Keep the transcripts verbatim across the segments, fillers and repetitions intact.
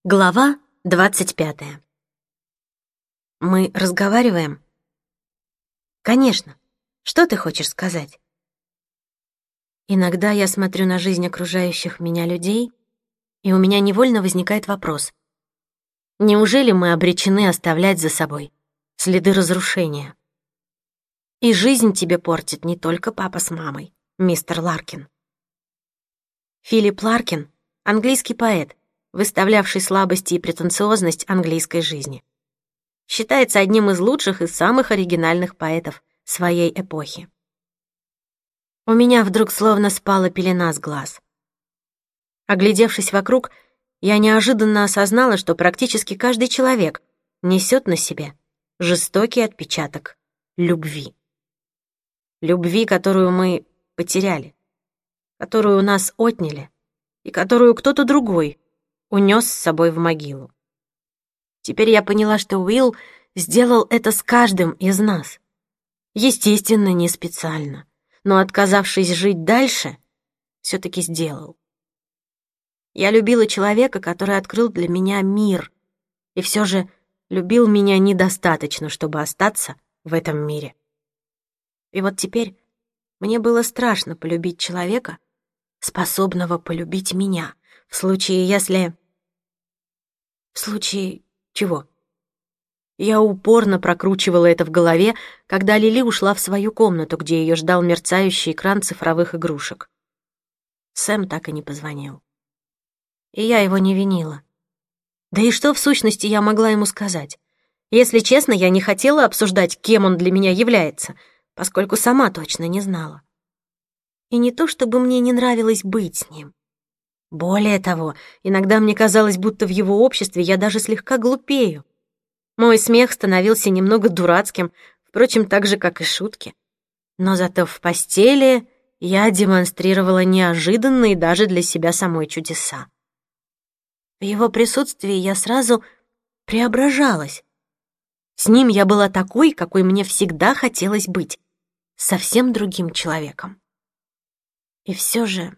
Глава двадцать пятая. Мы разговариваем? Конечно. Что ты хочешь сказать? Иногда я смотрю на жизнь окружающих меня людей, и у меня невольно возникает вопрос. Неужели мы обречены оставлять за собой следы разрушения? И жизнь тебе портит не только папа с мамой, мистер Ларкин. Филипп Ларкин — английский поэт, выставлявший слабости и претенциозность английской жизни. Считается одним из лучших и самых оригинальных поэтов своей эпохи. У меня вдруг словно спала пелена с глаз. Оглядевшись вокруг, я неожиданно осознала, что практически каждый человек несет на себе жестокий отпечаток любви. Любви, которую мы потеряли, которую у нас отняли и которую кто-то другой унес с собой в могилу. Теперь я поняла, что Уилл сделал это с каждым из нас. Естественно, не специально, но, отказавшись жить дальше, все-таки сделал. Я любила человека, который открыл для меня мир, и все же любил меня недостаточно, чтобы остаться в этом мире. И вот теперь мне было страшно полюбить человека, способного полюбить меня, в случае, если... В случае чего? Я упорно прокручивала это в голове, когда Лили ушла в свою комнату, где ее ждал мерцающий экран цифровых игрушек. Сэм так и не позвонил. И я его не винила. Да и что, в сущности, я могла ему сказать? Если честно, я не хотела обсуждать, кем он для меня является, поскольку сама точно не знала. И не то, чтобы мне не нравилось быть с ним. Более того, иногда мне казалось, будто в его обществе я даже слегка глупею. Мой смех становился немного дурацким, впрочем, так же, как и шутки. Но зато в постели я демонстрировала неожиданные даже для себя самой чудеса. В его присутствии я сразу преображалась. С ним я была такой, какой мне всегда хотелось быть, совсем другим человеком. И все же...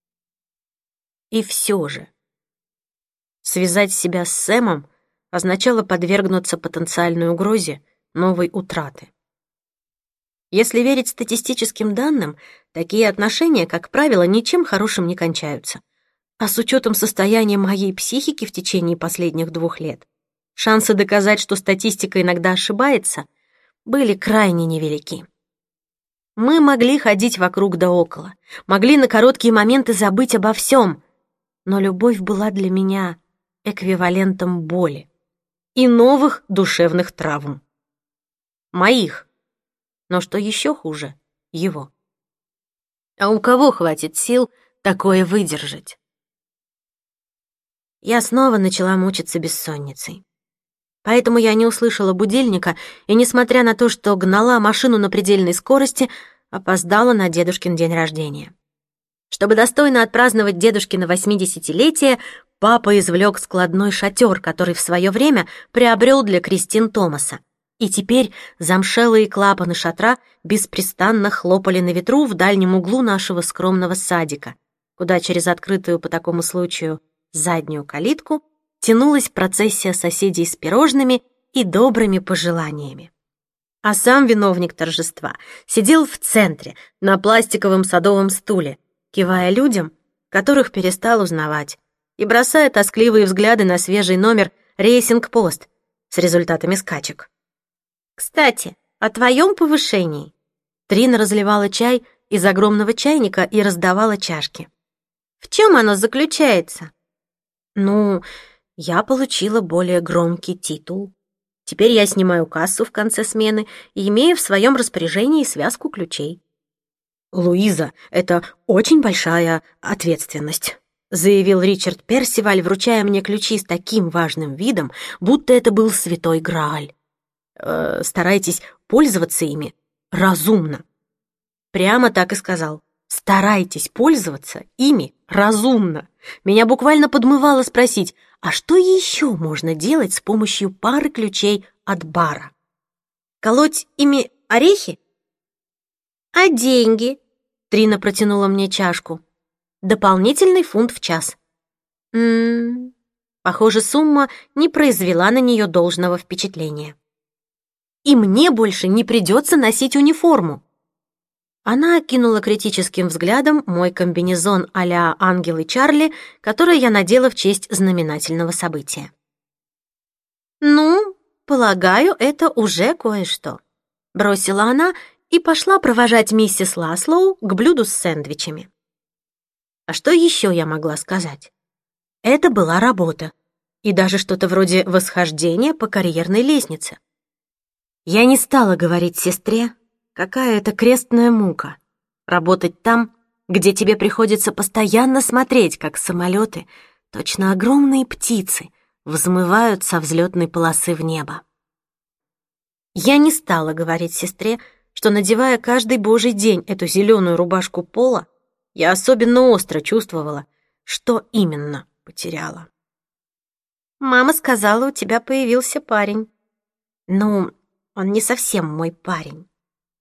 И все же... Связать себя с Сэмом означало подвергнуться потенциальной угрозе новой утраты. Если верить статистическим данным, такие отношения, как правило, ничем хорошим не кончаются. А с учетом состояния моей психики в течение последних двух лет, шансы доказать, что статистика иногда ошибается, были крайне невелики. Мы могли ходить вокруг да около, могли на короткие моменты забыть обо всем, но любовь была для меня эквивалентом боли и новых душевных травм. Моих, но что еще хуже, его. А у кого хватит сил такое выдержать? Я снова начала мучиться бессонницей. Поэтому я не услышала будильника и, несмотря на то, что гнала машину на предельной скорости, опоздала на дедушкин день рождения. Чтобы достойно отпраздновать дедушкино восьмидесятилетие, папа извлек складной шатер, который в свое время приобрел для Кристин Томаса. И теперь замшелые клапаны шатра беспрестанно хлопали на ветру в дальнем углу нашего скромного садика, куда через открытую по такому случаю заднюю калитку тянулась процессия соседей с пирожными и добрыми пожеланиями. А сам виновник торжества сидел в центре, на пластиковом садовом стуле, кивая людям, которых перестал узнавать, и бросая тоскливые взгляды на свежий номер «Рейсинг-пост» с результатами скачек. «Кстати, о твоем повышении». Трина разливала чай из огромного чайника и раздавала чашки. «В чем оно заключается?» «Ну, я получила более громкий титул. Теперь я снимаю кассу в конце смены и имею в своем распоряжении связку ключей». «Луиза, это очень большая ответственность», — заявил Ричард Персиваль, вручая мне ключи с таким важным видом, будто это был святой Грааль. «Э, старайтесь пользоваться ими разумно». Прямо так и сказал. «Старайтесь пользоваться ими разумно». Меня буквально подмывало спросить, а что еще можно делать с помощью пары ключей от бара? Колоть ими орехи? «А деньги?» — Трина протянула мне чашку. «Дополнительный фунт в час». «М-м-м», Похоже, сумма не произвела на нее должного впечатления. «И мне больше не придется носить униформу». Она окинула критическим взглядом мой комбинезон а-ля Ангелы Чарли, который я надела в честь знаменательного события. «Ну, полагаю, это уже кое-что», — бросила она и пошла провожать миссис Ласлоу к блюду с сэндвичами. А что еще я могла сказать? Это была работа, и даже что-то вроде восхождения по карьерной лестнице. Я не стала говорить сестре, какая это крестная мука — работать там, где тебе приходится постоянно смотреть, как самолеты, точно огромные птицы, взмывают со взлетной полосы в небо. Я не стала говорить сестре, что, надевая каждый божий день эту зеленую рубашку пола, я особенно остро чувствовала, что именно потеряла. «Мама сказала, у тебя появился парень». «Ну, он не совсем мой парень».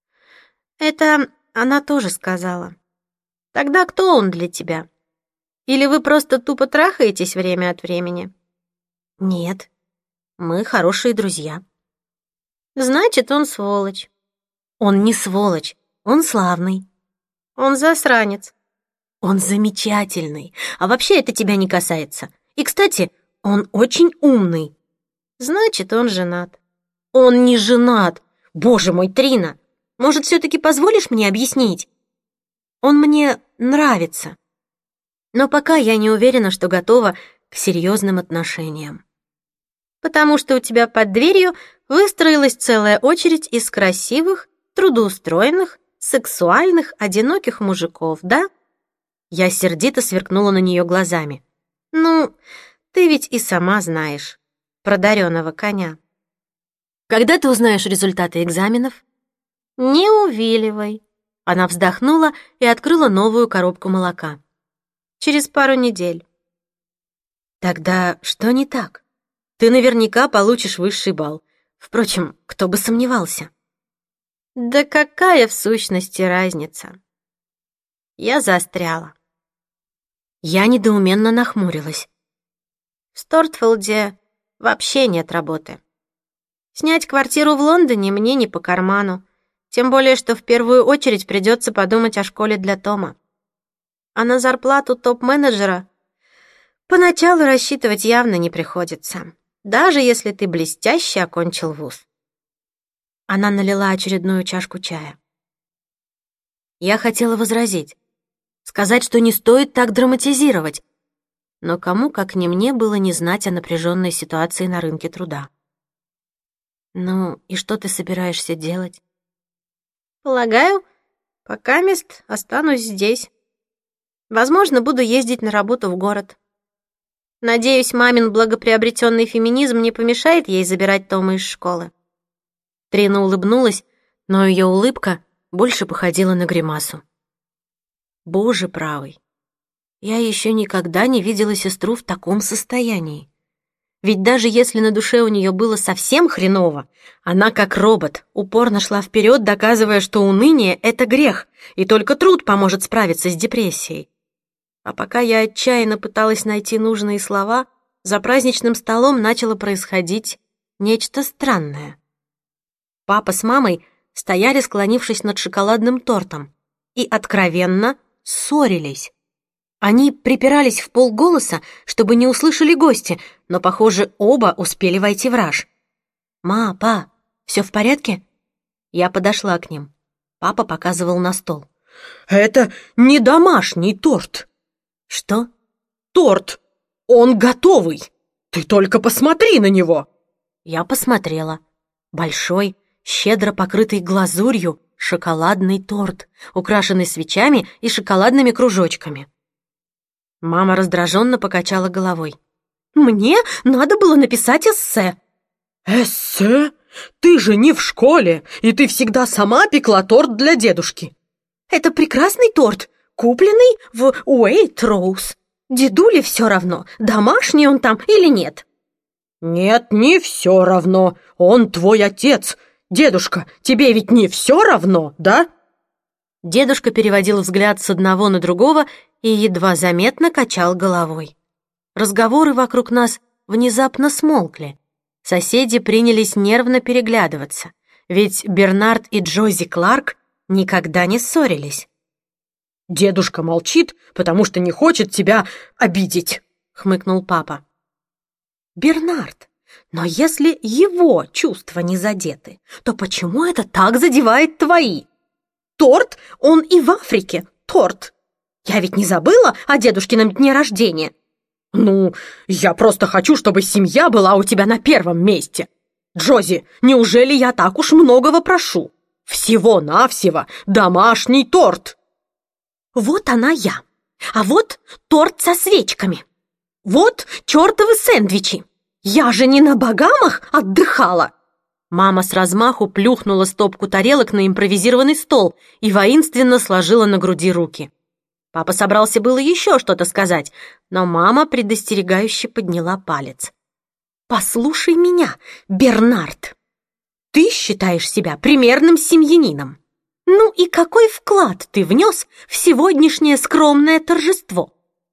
«Это она тоже сказала. Тогда кто он для тебя? Или вы просто тупо трахаетесь время от времени?» «Нет, мы хорошие друзья». «Значит, он сволочь». «Он не сволочь, он славный». «Он засранец». «Он замечательный, а вообще это тебя не касается. И, кстати, он очень умный». «Значит, он женат». «Он не женат. Боже мой, Трина, может, все-таки позволишь мне объяснить? Он мне нравится. Но пока я не уверена, что готова к серьезным отношениям. Потому что у тебя под дверью выстроилась целая очередь из красивых, трудоустроенных, сексуальных, одиноких мужиков, да?» Я сердито сверкнула на нее глазами. «Ну, ты ведь и сама знаешь про дареного коня». «Когда ты узнаешь результаты экзаменов?» «Не увиливай». Она вздохнула и открыла новую коробку молока. «Через пару недель». «Тогда что не так? Ты наверняка получишь высший балл. Впрочем, кто бы сомневался». «Да какая в сущности разница?» Я застряла. Я недоуменно нахмурилась. В Стортфилде вообще нет работы. Снять квартиру в Лондоне мне не по карману, тем более, что в первую очередь придется подумать о школе для Тома. А на зарплату топ-менеджера поначалу рассчитывать явно не приходится, даже если ты блестяще окончил вуз. Она налила очередную чашку чая. Я хотела возразить, сказать, что не стоит так драматизировать, но кому, как не мне, было не знать о напряженной ситуации на рынке труда. «Ну, и что ты собираешься делать?» «Полагаю, покамест останусь здесь. Возможно, буду ездить на работу в город. Надеюсь, мамин благоприобретенный феминизм не помешает ей забирать Тома из школы». Трина улыбнулась, но ее улыбка больше походила на гримасу. Боже правый, я еще никогда не видела сестру в таком состоянии. Ведь даже если на душе у нее было совсем хреново, она, как робот, упорно шла вперед, доказывая, что уныние — это грех, и только труд поможет справиться с депрессией. А пока я отчаянно пыталась найти нужные слова, за праздничным столом начало происходить нечто странное. Папа с мамой стояли, склонившись над шоколадным тортом, и откровенно ссорились. Они припирались в полголоса, чтобы не услышали гости, но, похоже, оба успели войти в раж. «Ма, па, все в порядке?» Я подошла к ним. Папа показывал на стол. «Это не домашний торт». «Что?» «Торт! Он готовый! Ты только посмотри на него!» Я посмотрела. Большой, щедро покрытый глазурью, шоколадный торт, украшенный свечами и шоколадными кружочками. Мама раздраженно покачала головой. «Мне надо было написать эссе». «Эссе? Ты же не в школе, и ты всегда сама пекла торт для дедушки». «Это прекрасный торт, купленный в Уэйтроуз. Дедуле все равно, домашний он там или нет». «Нет, не все равно. Он твой отец. Дедушка, тебе ведь не все равно, да?» Дедушка переводил взгляд с одного на другого и едва заметно качал головой. Разговоры вокруг нас внезапно смолкли. Соседи принялись нервно переглядываться, ведь Бернард и Джози Кларк никогда не ссорились. «Дедушка молчит, потому что не хочет тебя обидеть», — хмыкнул папа. «Бернард, но если его чувства не задеты, то почему это так задевает твои? Торт, он и в Африке торт. Я ведь не забыла о дедушкином дне рождения». «Ну, я просто хочу, чтобы семья была у тебя на первом месте. Джози, неужели я так уж многого прошу? Всего-навсего домашний торт!» Вот она я, а вот торт со свечками. Вот чертовы сэндвичи. Я же не на Багамах отдыхала. Мама с размаху плюхнула стопку тарелок на импровизированный стол и воинственно сложила на груди руки. Папа собрался было еще что-то сказать, но мама предостерегающе подняла палец. «Послушай меня, Бернард. Ты считаешь себя примерным семьянином. Ну и какой вклад ты внес в сегодняшнее скромное торжество?»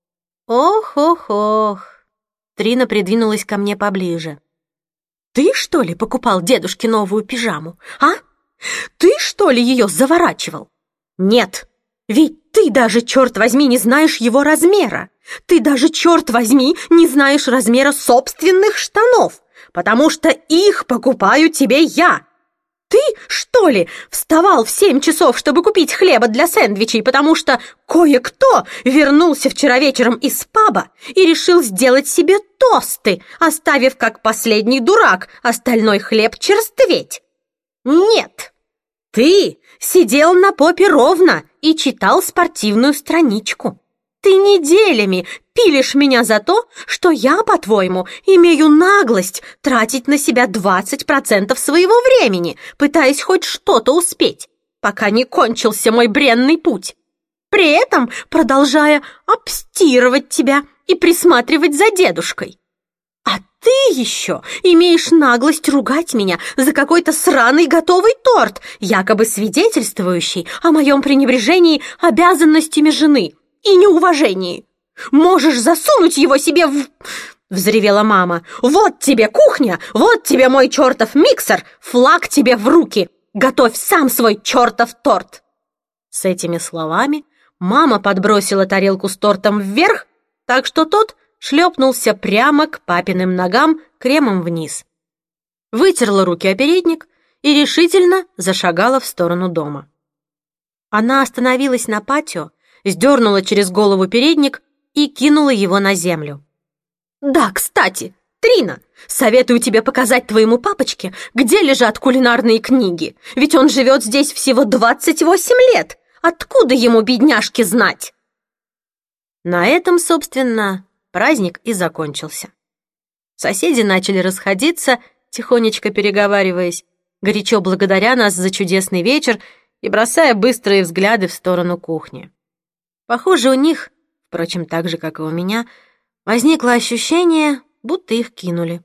«Ох-ох-ох!» Трина придвинулась ко мне поближе. «Ты, что ли, покупал дедушке новую пижаму, а? Ты, что ли, ее заворачивал? Нет, ведь ты даже, черт возьми, не знаешь его размера. Ты даже, черт возьми, не знаешь размера собственных штанов, потому что их покупаю тебе я. Ты, что ли, вставал в семь часов, чтобы купить хлеба для сэндвичей, потому что кое-кто вернулся вчера вечером из паба и решил сделать себе тосты, оставив как последний дурак остальной хлеб черстветь? Нет, ты сидел на попе ровно и читал спортивную страничку. Ты неделями пилишь меня за то, что я, по-твоему, имею наглость тратить на себя двадцать процентов своего времени, пытаясь хоть что-то успеть, пока не кончился мой бренный путь, при этом продолжая обстирывать тебя и присматривать за дедушкой. А ты еще имеешь наглость ругать меня за какой-то сраный готовый торт, якобы свидетельствующий о моем пренебрежении обязанностями жены и неуважении. Можешь засунуть его себе в... Взревела мама. Вот тебе кухня, вот тебе мой чертов миксер, флаг тебе в руки. Готовь сам свой чертов торт. С этими словами мама подбросила тарелку с тортом вверх, так что тот шлепнулся прямо к папиным ногам кремом вниз. Вытерла руки о передник и решительно зашагала в сторону дома. Она остановилась на патио, сдернула через голову передник и кинула его на землю. «Да, кстати, Трина, советую тебе показать твоему папочке, где лежат кулинарные книги, ведь он живет здесь всего двадцать восемь лет. Откуда ему, бедняжке, знать?» На этом, собственно, праздник и закончился. Соседи начали расходиться, тихонечко переговариваясь, горячо благодаря нас за чудесный вечер и бросая быстрые взгляды в сторону кухни. Похоже, у них, впрочем, так же, как и у меня, возникло ощущение, будто их кинули.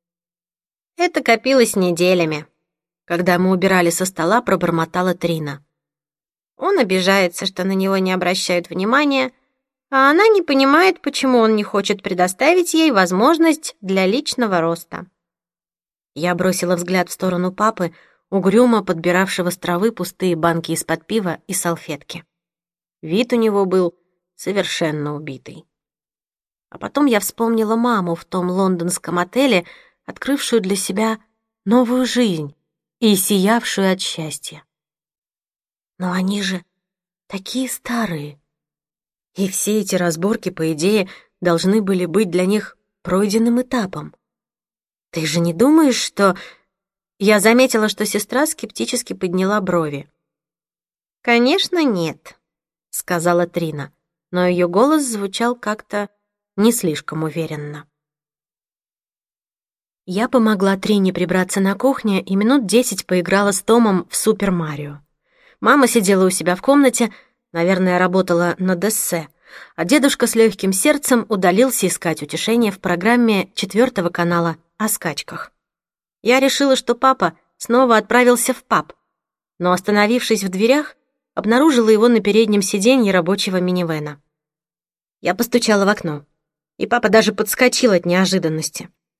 Это копилось неделями. Когда мы убирали со стола, пробормотала Трина. Он обижается, что на него не обращают внимания, а она не понимает, почему он не хочет предоставить ей возможность для личного роста. Я бросила взгляд в сторону папы, угрюмо подбиравшего с травы пустые банки из-под пива и салфетки. Вид у него был совершенно убитый. А потом я вспомнила маму в том лондонском отеле, открывшую для себя новую жизнь и сиявшую от счастья. Но они же такие старые. И все эти разборки, по идее, должны были быть для них пройденным этапом. Ты же не думаешь, что... Я заметила, что сестра скептически подняла брови. «Конечно, нет», — сказала Трина, но ее голос звучал как-то не слишком уверенно. Я помогла Трине прибраться на кухне и минут десять поиграла с Томом в Супер Марио. Мама сидела у себя в комнате, наверное, работала над эссе, а дедушка с легким сердцем удалился искать утешение в программе четвертого канала о скачках. Я решила, что папа снова отправился в паб, но, остановившись в дверях, обнаружила его на переднем сиденье рабочего минивэна. Я постучала в окно, и папа даже подскочил от неожиданности.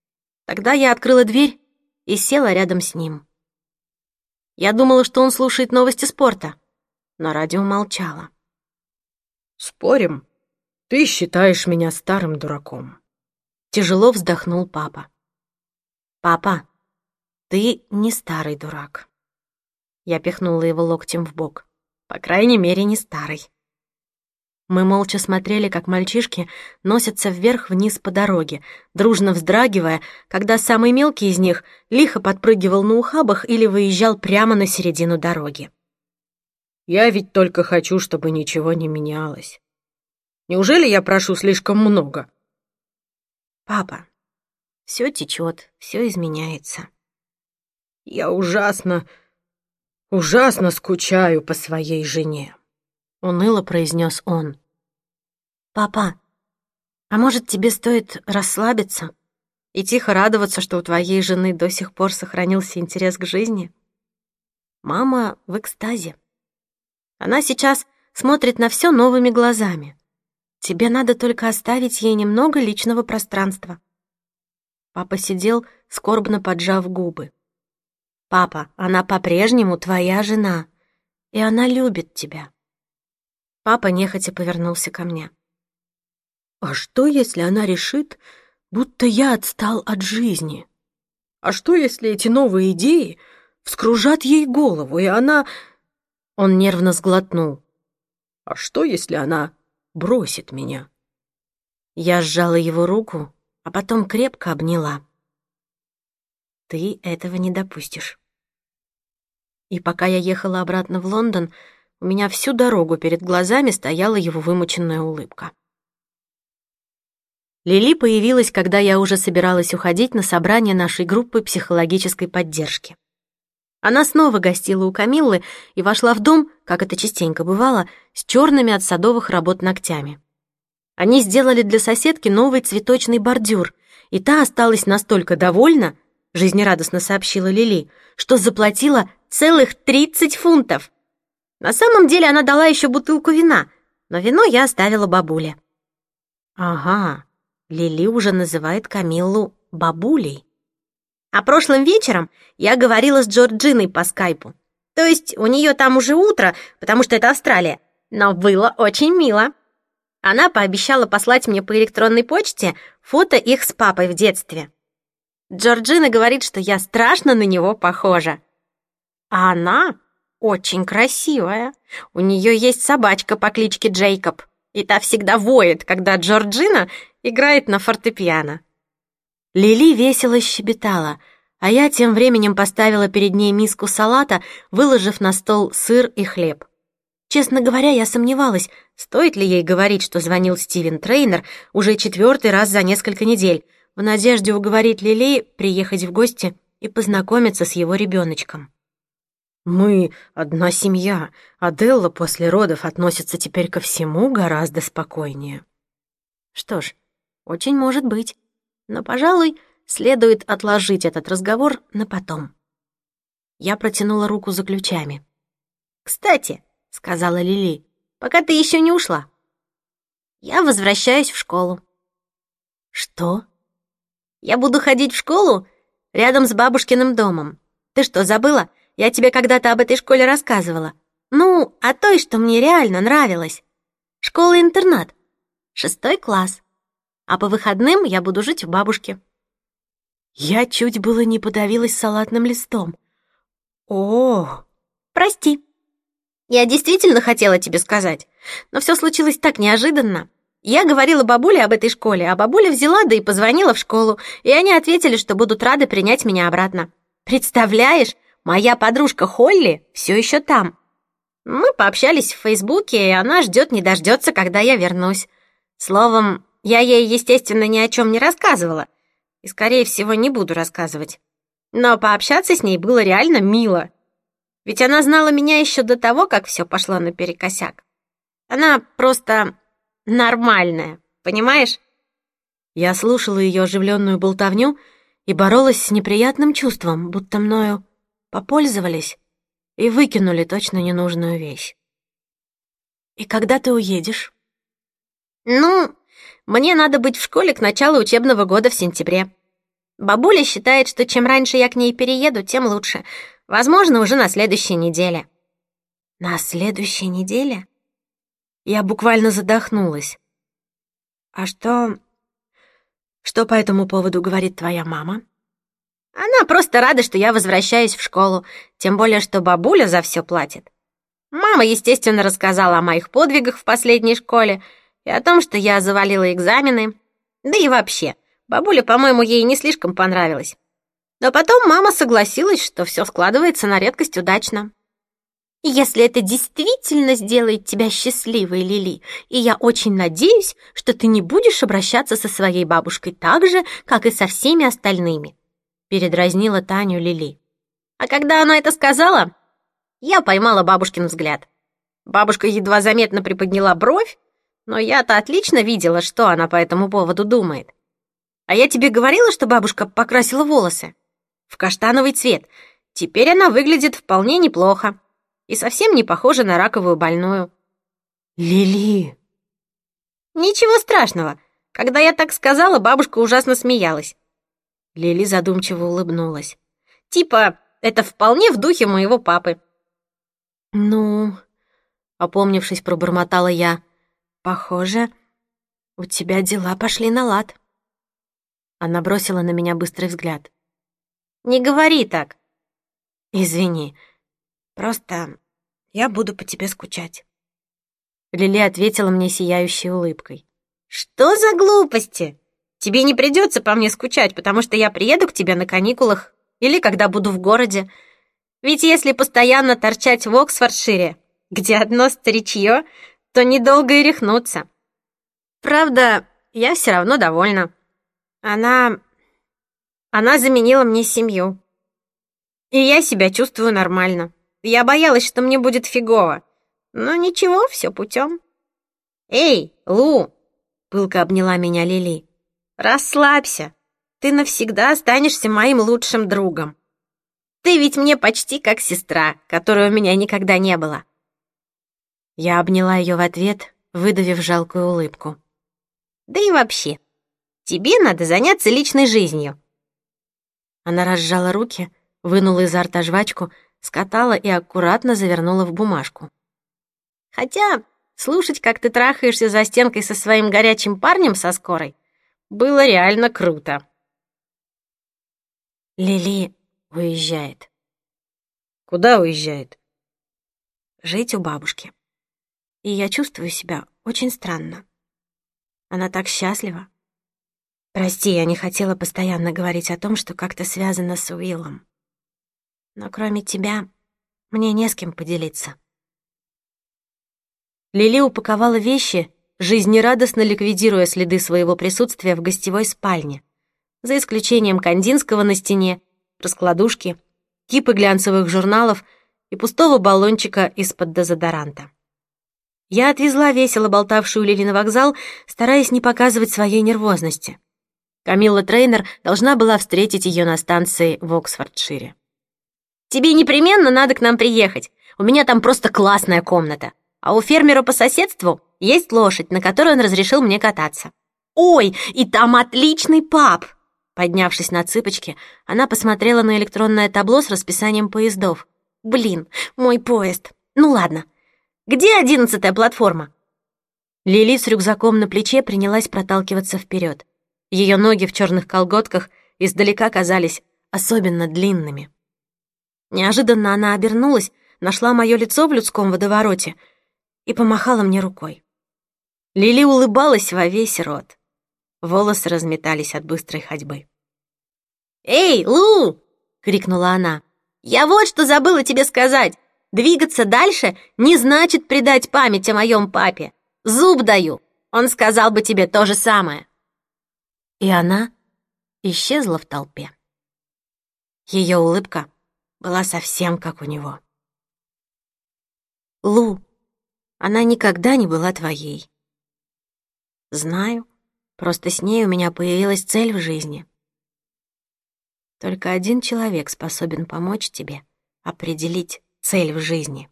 Тогда я открыла дверь и села рядом с ним. Я думала, что он слушает новости спорта, но радио молчало. «Спорим, ты считаешь меня старым дураком?» Тяжело вздохнул папа. «Папа, ты не старый дурак». Я пихнула его локтем в бок. По крайней мере, не старый. Мы молча смотрели, как мальчишки носятся вверх-вниз по дороге, дружно вздрагивая, когда самый мелкий из них лихо подпрыгивал на ухабах или выезжал прямо на середину дороги. «Я ведь только хочу, чтобы ничего не менялось. Неужели я прошу слишком много?» «Папа, все течет, все изменяется». «Я ужасно, ужасно скучаю по своей жене», — уныло произнес он. «Папа, а может, тебе стоит расслабиться и тихо радоваться, что у твоей жены до сих пор сохранился интерес к жизни? Мама в экстазе. Она сейчас смотрит на все новыми глазами. Тебе надо только оставить ей немного личного пространства». Папа сидел, скорбно поджав губы. «Папа, она по-прежнему твоя жена, и она любит тебя». Папа нехотя повернулся ко мне. «А что, если она решит, будто я отстал от жизни? А что, если эти новые идеи вскружат ей голову, и она...» Он нервно сглотнул. «А что, если она бросит меня?» Я сжала его руку, а потом крепко обняла. «Ты этого не допустишь». И пока я ехала обратно в Лондон, у меня всю дорогу перед глазами стояла его вымученная улыбка. Лили появилась, когда я уже собиралась уходить на собрание нашей группы психологической поддержки. Она снова гостила у Камиллы и вошла в дом, как это частенько бывало, с черными от садовых работ ногтями. Они сделали для соседки новый цветочный бордюр, и та осталась настолько довольна, жизнерадостно сообщила Лили, что заплатила целых тридцать фунтов. На самом деле она дала еще бутылку вина, но вино я оставила бабуле. Ага, Лили уже называет Камиллу бабулей. А прошлым вечером я говорила с Джорджиной по скайпу. То есть у нее там уже утро, потому что это Австралия, но было очень мило. Она пообещала послать мне по электронной почте фото их с папой в детстве. Джорджина говорит, что я страшно на него похожа. А она очень красивая. У нее есть собачка по кличке Джейкоб, и та всегда воет, когда Джорджина играет на фортепиано. Лили весело щебетала, а я тем временем поставила перед ней миску салата, выложив на стол сыр и хлеб. Честно говоря, я сомневалась, стоит ли ей говорить, что звонил Стивен Трейнер уже четвертый раз за несколько недель, в надежде уговорить Лили приехать в гости и познакомиться с его ребеночком. «Мы одна семья, а Делла после родов относится теперь ко всему гораздо спокойнее». Что ж, очень может быть, но, пожалуй, следует отложить этот разговор на потом. Я протянула руку за ключами. «Кстати», — сказала Лили, — «пока ты еще не ушла. Я возвращаюсь в школу». «Что?» «Я буду ходить в школу рядом с бабушкиным домом. Ты что, забыла? Я тебе когда-то об этой школе рассказывала. Ну, о той, что мне реально нравилась. Школа-интернат. Шестой класс. А по выходным я буду жить у бабушки». Я чуть было не подавилась салатным листом. «О, прости. Я действительно хотела тебе сказать, но все случилось так неожиданно. Я говорила бабуле об этой школе, а бабуля взяла да и позвонила в школу, и они ответили, что будут рады принять меня обратно. Представляешь, моя подружка Холли все еще там. Мы пообщались в Фейсбуке, и она ждет не дождется, когда я вернусь. Словом, я ей, естественно, ни о чем не рассказывала, и, скорее всего, не буду рассказывать. Но пообщаться с ней было реально мило. Ведь она знала меня еще до того, как все пошло наперекосяк. Она просто нормальная, понимаешь?» Я слушала ее оживленную болтовню и боролась с неприятным чувством, будто мною попользовались и выкинули точно ненужную вещь. «И когда ты уедешь?» «Ну, мне надо быть в школе к началу учебного года в сентябре. Бабуля считает, что чем раньше я к ней перееду, тем лучше. Возможно, уже на следующей неделе». «На следующей неделе?» Я буквально задохнулась. «А что... что по этому поводу говорит твоя мама?» «Она просто рада, что я возвращаюсь в школу, тем более, что бабуля за все платит. Мама, естественно, рассказала о моих подвигах в последней школе и о том, что я завалила экзамены. Да и вообще, бабуля, по-моему, ей не слишком понравилась. Но потом мама согласилась, что все складывается на редкость удачно. Если это действительно сделает тебя счастливой, Лили, и я очень надеюсь, что ты не будешь обращаться со своей бабушкой так же, как и со всеми остальными», — передразнила Таню Лили. А когда она это сказала, я поймала бабушкин взгляд. Бабушка едва заметно приподняла бровь, но я-то отлично видела, что она по этому поводу думает. «А я тебе говорила, что бабушка покрасила волосы в каштановый цвет. Теперь она выглядит вполне неплохо и совсем не похожа на раковую больную». «Лили!» «Ничего страшного. Когда я так сказала, бабушка ужасно смеялась». Лили задумчиво улыбнулась. «Типа, это вполне в духе моего папы». «Ну...» — опомнившись, пробормотала я. «Похоже, у тебя дела пошли на лад». Она бросила на меня быстрый взгляд. «Не говори так». «Извини, просто я буду по тебе скучать». Лили ответила мне сияющей улыбкой. «Что за глупости? Тебе не придется по мне скучать, потому что я приеду к тебе на каникулах или когда буду в городе. Ведь если постоянно торчать в Оксфордшире, где одно старичье, то недолго и рехнуться. Правда, я все равно довольна. Она... она заменила мне семью. И я себя чувствую нормально. Я боялась, что мне будет фигово. Но ничего, все путем. «Эй, Лу!» — пылко обняла меня Лили. «Расслабься. Ты навсегда останешься моим лучшим другом. Ты ведь мне почти как сестра, которой у меня никогда не было». Я обняла ее в ответ, выдавив жалкую улыбку. «Да и вообще, тебе надо заняться личной жизнью». Она разжала руки, вынула изо рта жвачку, скатала и аккуратно завернула в бумажку. «Хотя слушать, как ты трахаешься за стенкой со своим горячим парнем со скорой, было реально круто». Лили уезжает. «Куда уезжает?» «Жить у бабушки. И я чувствую себя очень странно. Она так счастлива. Прости, я не хотела постоянно говорить о том, что как-то связано с Уиллом. Но кроме тебя мне не с кем поделиться». Лили упаковала вещи, жизнерадостно ликвидируя следы своего присутствия в гостевой спальне, за исключением Кандинского на стене, раскладушки, кипы глянцевых журналов и пустого баллончика из-под дезодоранта. Я отвезла весело болтавшую Лили на вокзал, стараясь не показывать своей нервозности. Камилла Трейнер должна была встретить ее на станции в Оксфордшире. «Тебе непременно надо к нам приехать. У меня там просто классная комната. А у фермера по соседству есть лошадь, на которой он разрешил мне кататься. Ой, и там отличный паб!» Поднявшись на цыпочки, она посмотрела на электронное табло с расписанием поездов. «Блин, мой поезд. Ну ладно. Где одиннадцатая платформа?» Лили с рюкзаком на плече принялась проталкиваться вперед. Ее ноги в черных колготках издалека казались особенно длинными. Неожиданно она обернулась, нашла мое лицо в людском водовороте и помахала мне рукой. Лили улыбалась во весь рот. Волосы разметались от быстрой ходьбы. «Эй, Лу!» — крикнула она. «Я вот что забыла тебе сказать. Двигаться дальше не значит предать память о моем папе. Зуб даю, он сказал бы тебе то же самое». И она исчезла в толпе. Ее улыбка была совсем как у него. «Лу, она никогда не была твоей». «Знаю, просто с ней у меня появилась цель в жизни. Только один человек способен помочь тебе определить цель в жизни».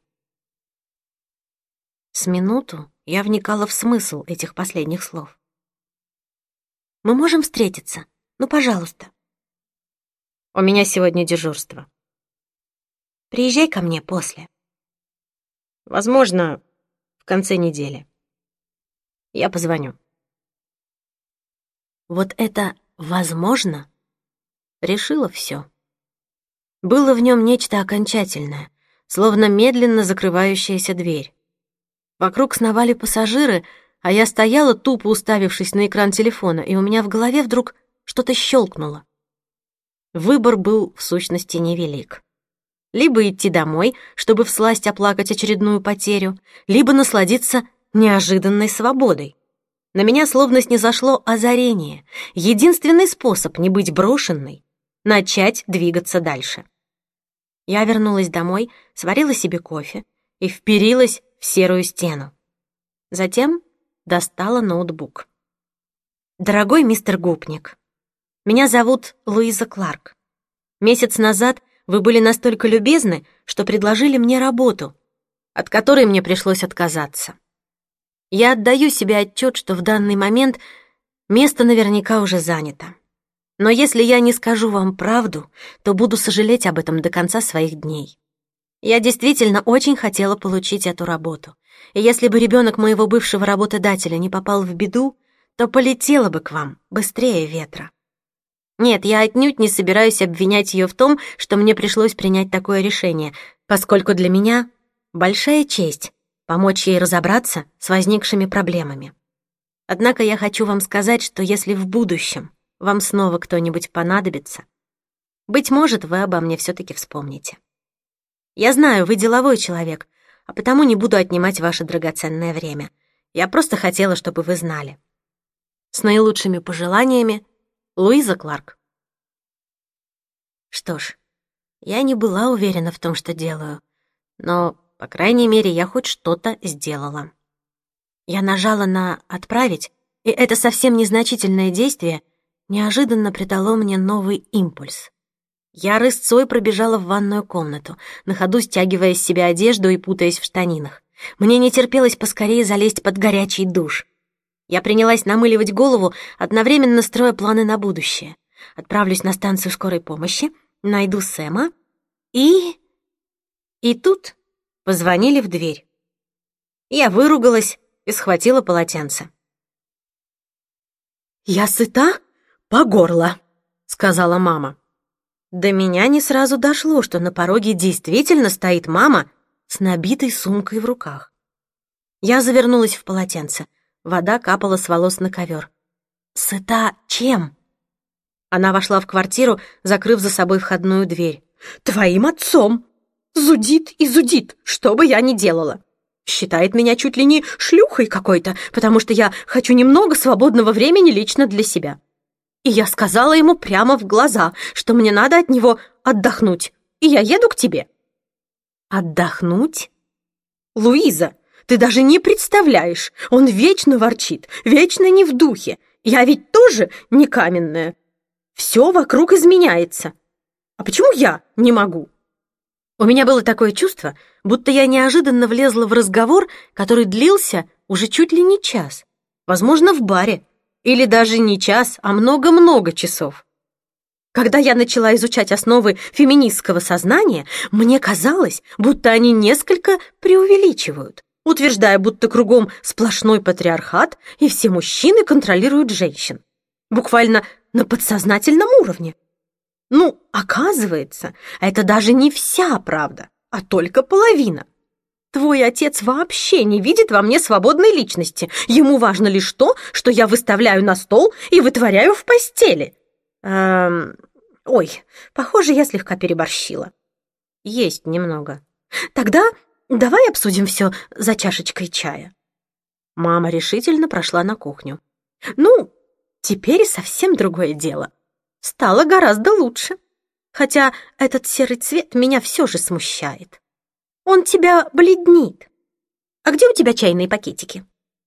С минуту я вникала в смысл этих последних слов. «Мы можем встретиться? Ну, пожалуйста. У меня сегодня дежурство. Приезжай ко мне после. Возможно, в конце недели. Я позвоню. Вот это «возможно» решило все. Было в нем нечто окончательное, словно медленно закрывающаяся дверь. Вокруг сновали пассажиры, а я стояла, тупо уставившись на экран телефона, и у меня в голове вдруг что-то щелкнуло. Выбор был, в сущности, невелик. Либо идти домой, чтобы всласть оплакать очередную потерю, либо насладиться неожиданной свободой. На меня словно снизошло озарение. Единственный способ не быть брошенной — начать двигаться дальше. Я вернулась домой, сварила себе кофе и вперилась в серую стену. Затем достала ноутбук. «Дорогой мистер Гопник, меня зовут Луиза Кларк. Месяц назад вы были настолько любезны, что предложили мне работу, от которой мне пришлось отказаться. Я отдаю себе отчет, что в данный момент место наверняка уже занято. Но если я не скажу вам правду, то буду сожалеть об этом до конца своих дней. Я действительно очень хотела получить эту работу, и если бы ребенок моего бывшего работодателя не попал в беду, то полетела бы к вам быстрее ветра. Нет, я отнюдь не собираюсь обвинять ее в том, что мне пришлось принять такое решение, поскольку для меня большая честь помочь ей разобраться с возникшими проблемами. Однако я хочу вам сказать, что если в будущем вам снова кто-нибудь понадобится, быть может, вы обо мне все-таки вспомните. Я знаю, вы деловой человек, а потому не буду отнимать ваше драгоценное время. Я просто хотела, чтобы вы знали. С наилучшими пожеланиями, Луиза Кларк. Что ж, я не была уверена в том, что делаю, но, по крайней мере, я хоть что-то сделала. Я нажала на «Отправить», и это совсем незначительное действие неожиданно придало мне новый импульс. Я рысцой пробежала в ванную комнату, на ходу стягивая с себя одежду и путаясь в штанинах. Мне не терпелось поскорее залезть под горячий душ. Я принялась намыливать голову, одновременно строя планы на будущее. Отправлюсь на станцию скорой помощи, найду Сэма и... И тут позвонили в дверь. Я выругалась и схватила полотенце. «Я сыта по горло», — сказала мама. До меня не сразу дошло, что на пороге действительно стоит мама с набитой сумкой в руках. Я завернулась в полотенце. Вода капала с волос на ковер. «Сыта чем?» Она вошла в квартиру, закрыв за собой входную дверь. «Твоим отцом! Зудит и зудит, что бы я ни делала. Считает меня чуть ли не шлюхой какой-то, потому что я хочу немного свободного времени лично для себя. И я сказала ему прямо в глаза, что мне надо от него отдохнуть, и я еду к тебе». «Отдохнуть?» «Луиза, ты даже не представляешь, он вечно ворчит, вечно не в духе. Я ведь тоже не каменная. Все вокруг изменяется. А почему я не могу?» У меня было такое чувство, будто я неожиданно влезла в разговор, который длился уже чуть ли не час. Возможно, в баре. Или даже не час, а много-много часов. Когда я начала изучать основы феминистского сознания, мне казалось, будто они несколько преувеличивают, утверждая, будто кругом сплошной патриархат, и все мужчины контролируют женщин. Буквально на подсознательном уровне. Ну, оказывается, это даже не вся правда, а только половина. Твой отец вообще не видит во мне свободной личности. Ему важно лишь то, что я выставляю на стол и вытворяю в постели. Эм... Ой, похоже, я слегка переборщила. Есть немного. Тогда давай обсудим все за чашечкой чая. Мама решительно прошла на кухню. Ну, теперь совсем другое дело. Стало гораздо лучше. Хотя этот серый цвет меня все же смущает. Он тебя бледнит. А где у тебя чайные пакетики?»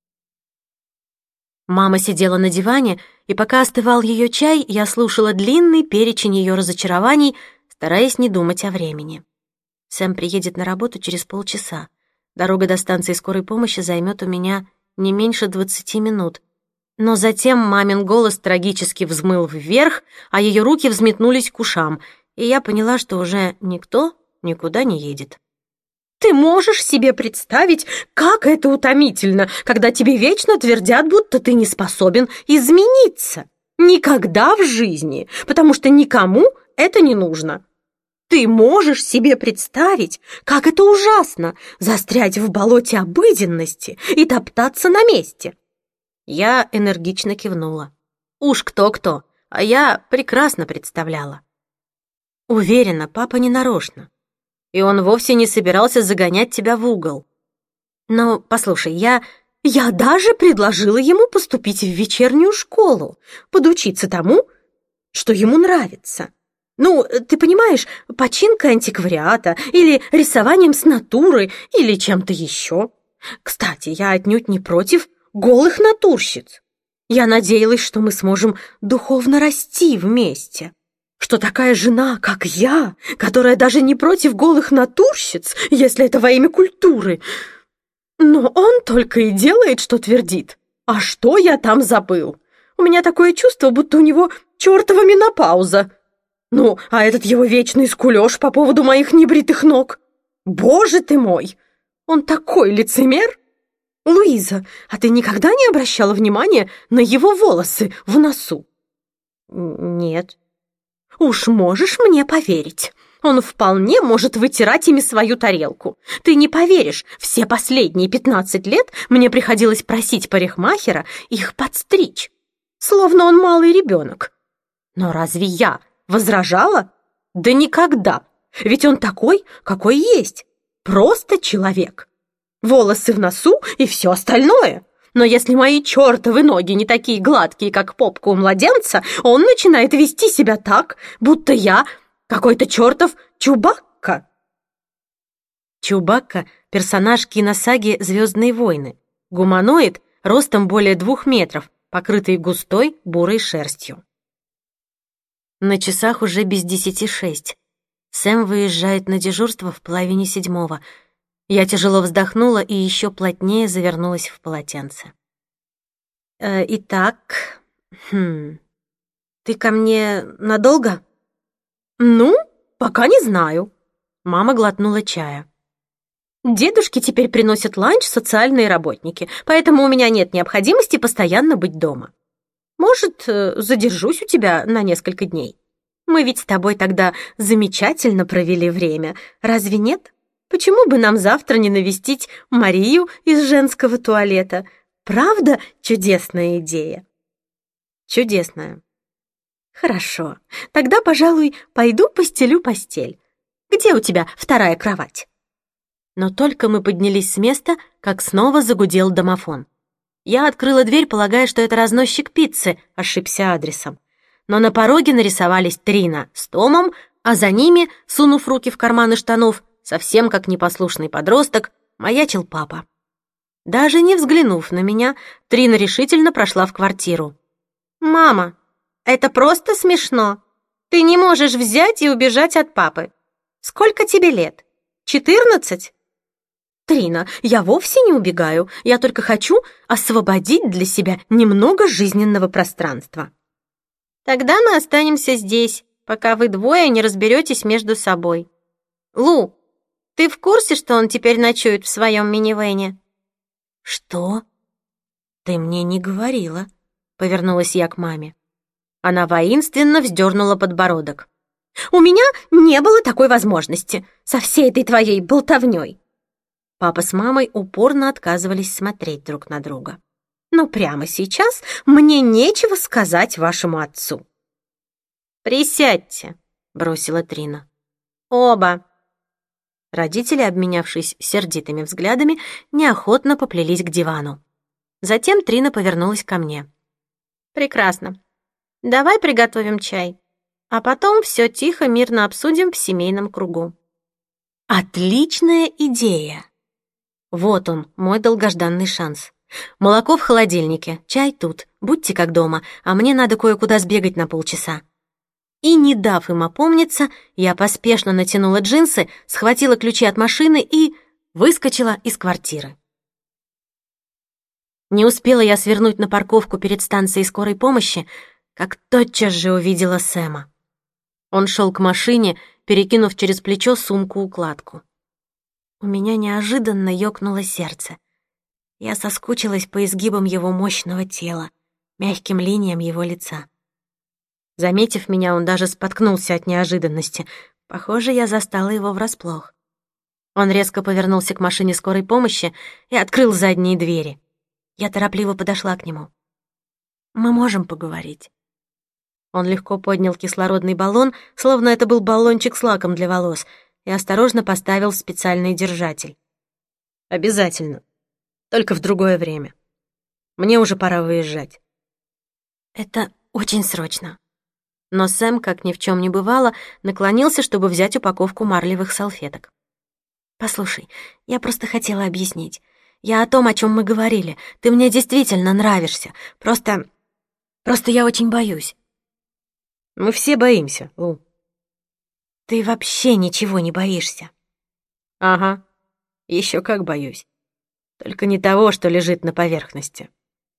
Мама сидела на диване, и пока остывал ее чай, я слушала длинный перечень ее разочарований, стараясь не думать о времени. Сэм приедет на работу через полчаса. Дорога до станции скорой помощи займет у меня не меньше двадцати минут. Но затем мамин голос трагически взмыл вверх, а ее руки взметнулись к ушам, и я поняла, что уже никто никуда не едет. «Ты можешь себе представить, как это утомительно, когда тебе вечно твердят, будто ты не способен измениться? Никогда в жизни, потому что никому это не нужно. Ты можешь себе представить, как это ужасно застрять в болоте обыденности и топтаться на месте?» Я энергично кивнула. Уж кто-кто, а я прекрасно представляла. Уверена, папа не нарочно. И он вовсе не собирался загонять тебя в угол. Но, послушай, я... Я даже предложила ему поступить в вечернюю школу, подучиться тому, что ему нравится. Ну, ты понимаешь, починкой антиквариата или рисованием с натуры или чем-то еще. Кстати, я отнюдь не против голых натурщиц. Я надеялась, что мы сможем духовно расти вместе. Что такая жена, как я, которая даже не против голых натурщиц, если это во имя культуры. Но он только и делает, что твердит. А что я там забыл? У меня такое чувство, будто у него чертова менопауза. Ну, а этот его вечный скулёж по поводу моих небритых ног. Боже ты мой! Он такой лицемер! Луиза, а ты никогда не обращала внимания на его волосы в носу? Нет. Уж можешь мне поверить. Он вполне может вытирать ими свою тарелку. Ты не поверишь, все последние пятнадцать лет мне приходилось просить парикмахера их подстричь. Словно он малый ребенок. Но разве я возражала? Да никогда. Ведь он такой, какой есть. Просто человек. Волосы в носу и все остальное. Но если мои чертовы ноги не такие гладкие, как попка у младенца, он начинает вести себя так, будто я какой-то чертов Чубакка. Чубакка — персонаж киносаги «Звездные войны». Гуманоид ростом более двух метров, покрытый густой бурой шерстью. На часах уже без десяти шесть. Сэм выезжает на дежурство в половине седьмого. Я тяжело вздохнула и еще плотнее завернулась в полотенце. Э, «Итак, хм, ты ко мне надолго?» «Ну, пока не знаю». Мама глотнула чая. «Дедушке теперь приносят ланч социальные работники, поэтому у меня нет необходимости постоянно быть дома. Может, задержусь у тебя на несколько дней? Мы ведь с тобой тогда замечательно провели время, разве нет? Почему бы нам завтра не навестить Марию из женского туалета? Правда, чудесная идея?» «Чудесная». «Хорошо, тогда, пожалуй, пойду постелю постель. Где у тебя вторая кровать?» Но только мы поднялись с места, как снова загудел домофон. Я открыла дверь, полагая, что это разносчик пиццы, ошибся адресом. Но на пороге нарисовались Трина с Томом, а за ними, сунув руки в карманы штанов, совсем как непослушный подросток, маячил папа. Даже не взглянув на меня, Трина решительно прошла в квартиру. «Мама, это просто смешно. Ты не можешь взять и убежать от папы. Сколько тебе лет? Четырнадцать?» «Трина, я вовсе не убегаю. Я только хочу освободить для себя немного жизненного пространства». «Тогда мы останемся здесь, пока вы двое не разберетесь между собой. Лу, ты в курсе, что он теперь ночует в своем минивэне?» «Что? Ты мне не говорила», — повернулась я к маме. Она воинственно вздернула подбородок. «У меня не было такой возможности со всей этой твоей болтовней». Папа с мамой упорно отказывались смотреть друг на друга. «Но прямо сейчас мне нечего сказать вашему отцу». «Присядьте», — бросила Трина. «Оба». Родители, обменявшись сердитыми взглядами, неохотно поплелись к дивану. Затем Трина повернулась ко мне. «Прекрасно. Давай приготовим чай, а потом все тихо, мирно обсудим в семейном кругу». «Отличная идея!» Вот он, мой долгожданный шанс. Молоко в холодильнике, чай тут, будьте как дома, а мне надо кое-куда сбегать на полчаса. И, не дав им опомниться, я поспешно натянула джинсы, схватила ключи от машины и выскочила из квартиры. Не успела я свернуть на парковку перед станцией скорой помощи, как тотчас же увидела Сэма. Он шел к машине, перекинув через плечо сумку-укладку. У меня неожиданно ёкнуло сердце. Я соскучилась по изгибам его мощного тела, мягким линиям его лица. Заметив меня, он даже споткнулся от неожиданности. Похоже, я застала его врасплох. Он резко повернулся к машине скорой помощи и открыл задние двери. Я торопливо подошла к нему. «Мы можем поговорить». Он легко поднял кислородный баллон, словно это был баллончик с лаком для волос, и осторожно поставил в специальный держатель. «Обязательно. Только в другое время. Мне уже пора выезжать». «Это очень срочно». Но Сэм, как ни в чем не бывало, наклонился, чтобы взять упаковку марлевых салфеток. «Послушай, я просто хотела объяснить. Я о том, о чем мы говорили. Ты мне действительно нравишься. Просто... Просто я очень боюсь». «Мы все боимся, Лу». «Ты вообще ничего не боишься». «Ага, еще как боюсь. Только не того, что лежит на поверхности».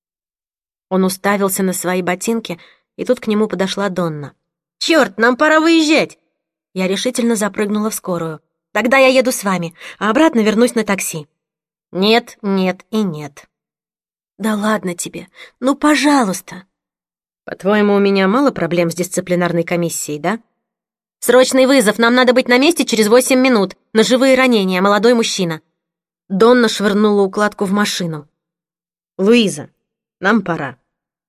Он уставился на свои ботинки, и тут к нему подошла Донна. «Чёрт, нам пора выезжать!» Я решительно запрыгнула в скорую. «Тогда я еду с вами, а обратно вернусь на такси». «Нет, нет и нет». «Да ладно тебе, ну, пожалуйста». «По-твоему, у меня мало проблем с дисциплинарной комиссией, да?» «Срочный вызов, нам надо быть на месте через восемь минут. Ножевые ранения, молодой мужчина». Донна швырнула укладку в машину. «Луиза, нам пора».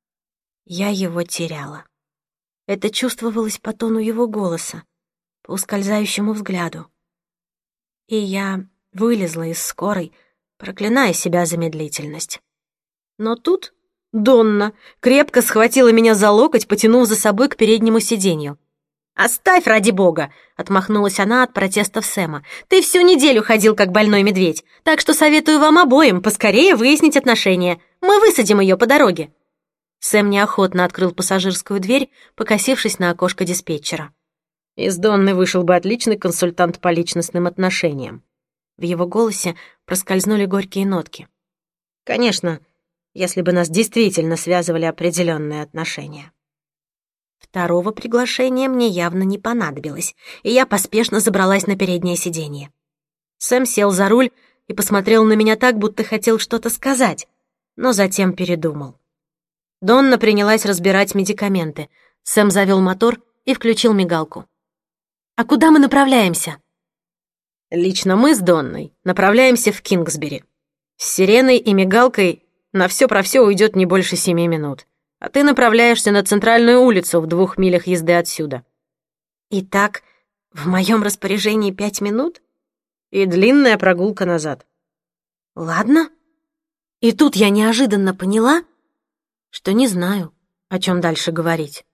Я его теряла. Это чувствовалось по тону его голоса, по ускользающему взгляду. И я вылезла из скорой, проклиная себя за медлительность. Но тут Донна крепко схватила меня за локоть, потянув за собой к переднему сиденью. «Оставь, ради бога!» — отмахнулась она от протестов Сэма. «Ты всю неделю ходил, как больной медведь, так что советую вам обоим поскорее выяснить отношения. Мы высадим ее по дороге». Сэм неохотно открыл пассажирскую дверь, покосившись на окошко диспетчера. «Из Донны вышел бы отличный консультант по личностным отношениям». В его голосе проскользнули горькие нотки. «Конечно, если бы нас действительно связывали определенные отношения». Второго приглашения мне явно не понадобилось, и я поспешно забралась на переднее сиденье. Сэм сел за руль и посмотрел на меня так, будто хотел что-то сказать, но затем передумал. Донна принялась разбирать медикаменты. Сэм завел мотор и включил мигалку. «А куда мы направляемся?» «Лично мы с Донной направляемся в Кингсбери. С сиреной и мигалкой на все про все уйдет не больше семи минут. А ты направляешься на центральную улицу в двух милях езды отсюда». «Итак, в моем распоряжении пять минут?» «И длинная прогулка назад». «Ладно». И тут я неожиданно поняла, что не знаю, о чем дальше говорить.